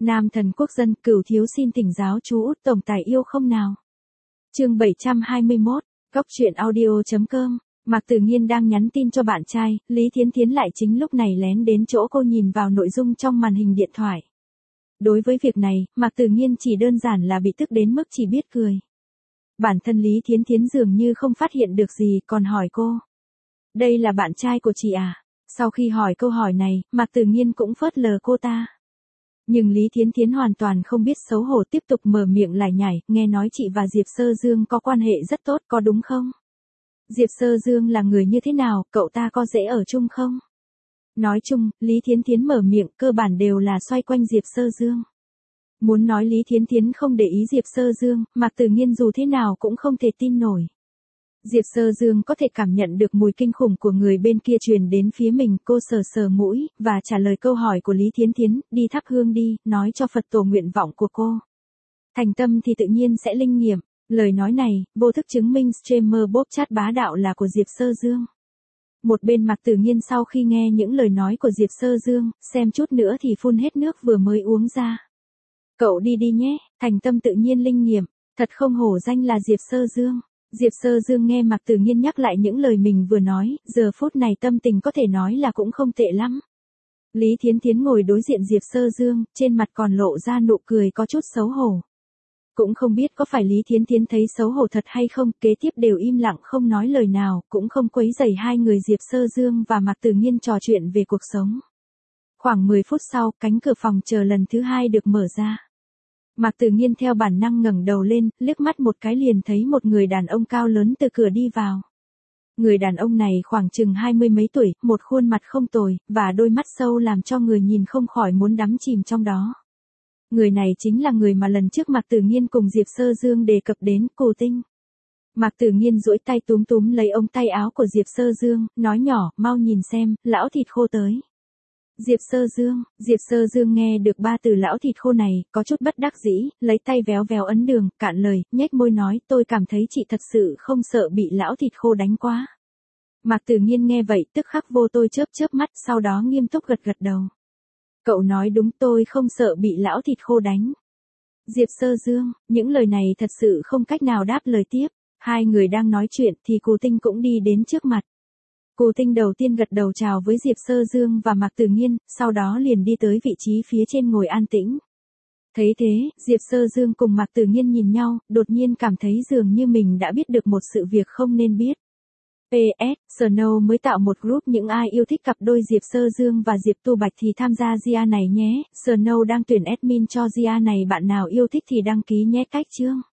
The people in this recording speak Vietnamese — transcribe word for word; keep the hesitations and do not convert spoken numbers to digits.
Nam thần quốc dân, Cửu thiếu xin thỉnh giáo chú Út tổng tài yêu không nào. Chương bảy trăm hai mươi mốt, góc truyện audio chấm com. Mạc Tử Nghiên đang nhắn tin cho bạn trai, Lý Thiến Thiến lại chính lúc này lén đến chỗ cô nhìn vào nội dung trong màn hình điện thoại. Đối với việc này, Mạc Tử Nghiên chỉ đơn giản là bị tức đến mức chỉ biết cười. Bản thân Lý Thiến Thiến dường như không phát hiện được gì, còn hỏi cô. Đây là bạn trai của chị à? Sau khi hỏi câu hỏi này, Mạc Tử Nghiên cũng phớt lờ cô ta. Nhưng Lý Thiến Thiến hoàn toàn không biết xấu hổ tiếp tục mở miệng lải nhải, nghe nói chị và Diệp Sơ Dương có quan hệ rất tốt, có đúng không? Diệp Sơ Dương là người như thế nào, cậu ta có dễ ở chung không? Nói chung, Lý Thiến Thiến mở miệng cơ bản đều là xoay quanh Diệp Sơ Dương. Muốn nói Lý Thiến Thiến không để ý Diệp Sơ Dương, Mạc Tử Nghiên dù thế nào cũng không thể tin nổi. Diệp Sơ Dương có thể cảm nhận được mùi kinh khủng của người bên kia truyền đến phía mình, cô sờ sờ mũi, và trả lời câu hỏi của Lý Thiến Thiến, đi thắp hương đi, nói cho Phật tổ nguyện vọng của cô. Thành tâm thì tự nhiên sẽ linh nghiệm, lời nói này, vô thức chứng minh streamer bóp chat bá đạo là của Diệp Sơ Dương. Một bên Mạc Tử Nghiên sau khi nghe những lời nói của Diệp Sơ Dương, xem chút nữa thì phun hết nước vừa mới uống ra. Cậu đi đi nhé, thành tâm tự nhiên linh nghiệm, thật không hổ danh là Diệp Sơ Dương. Diệp Sơ Dương nghe Mạc Tử Nghiên nhắc lại những lời mình vừa nói, giờ phút này tâm tình có thể nói là cũng không tệ lắm. Lý Thiến Thiến ngồi đối diện Diệp Sơ Dương, trên mặt còn lộ ra nụ cười có chút xấu hổ. Cũng không biết có phải Lý Thiến Thiến thấy xấu hổ thật hay không, kế tiếp đều im lặng không nói lời nào, cũng không quấy rầy hai người Diệp Sơ Dương và Mạc Tử Nghiên trò chuyện về cuộc sống. Khoảng mười phút sau, cánh cửa phòng chờ lần thứ hai được mở ra. Mạc Tử Nghiên theo bản năng ngẩng đầu lên, liếc mắt một cái liền thấy một người đàn ông cao lớn từ cửa đi vào. Người đàn ông này khoảng chừng hai mươi mấy tuổi, một khuôn mặt không tồi, và đôi mắt sâu làm cho người nhìn không khỏi muốn đắm chìm trong đó. Người này chính là người mà lần trước Mạc Tử Nghiên cùng Diệp Sơ Dương đề cập đến, Cù Tinh. Mạc Tử Nghiên duỗi tay túm túm lấy ống tay áo của Diệp Sơ Dương, nói nhỏ, mau nhìn xem, lão thịt khô tới. Diệp Sơ Dương, Diệp Sơ Dương nghe được ba từ lão thịt khô này, có chút bất đắc dĩ, lấy tay véo véo ấn đường, cạn lời, nhếch môi nói, tôi cảm thấy chị thật sự không sợ bị lão thịt khô đánh quá. Mạc Tử Nghiên nghe vậy, tức khắc vô tôi chớp chớp mắt, sau đó nghiêm túc gật gật đầu. Cậu nói đúng, tôi không sợ bị lão thịt khô đánh. Diệp Sơ Dương, những lời này thật sự không cách nào đáp lời tiếp, hai người đang nói chuyện thì Cù Tinh cũng đi đến trước mặt. Cù Tinh đầu tiên gật đầu chào với Diệp Sơ Dương và Mạc Tử Nghiên, sau đó liền đi tới vị trí phía trên ngồi an tĩnh. Thấy thế, Diệp Sơ Dương cùng Mạc Tử Nghiên nhìn nhau, đột nhiên cảm thấy dường như mình đã biết được một sự việc không nên biết. pê ét, Snow mới tạo một group những ai yêu thích cặp đôi Diệp Sơ Dương và Diệp Tu Bạch thì tham gia gi a này nhé. Snow đang tuyển admin cho gi a này, bạn nào yêu thích thì đăng ký nhé. Cách chương.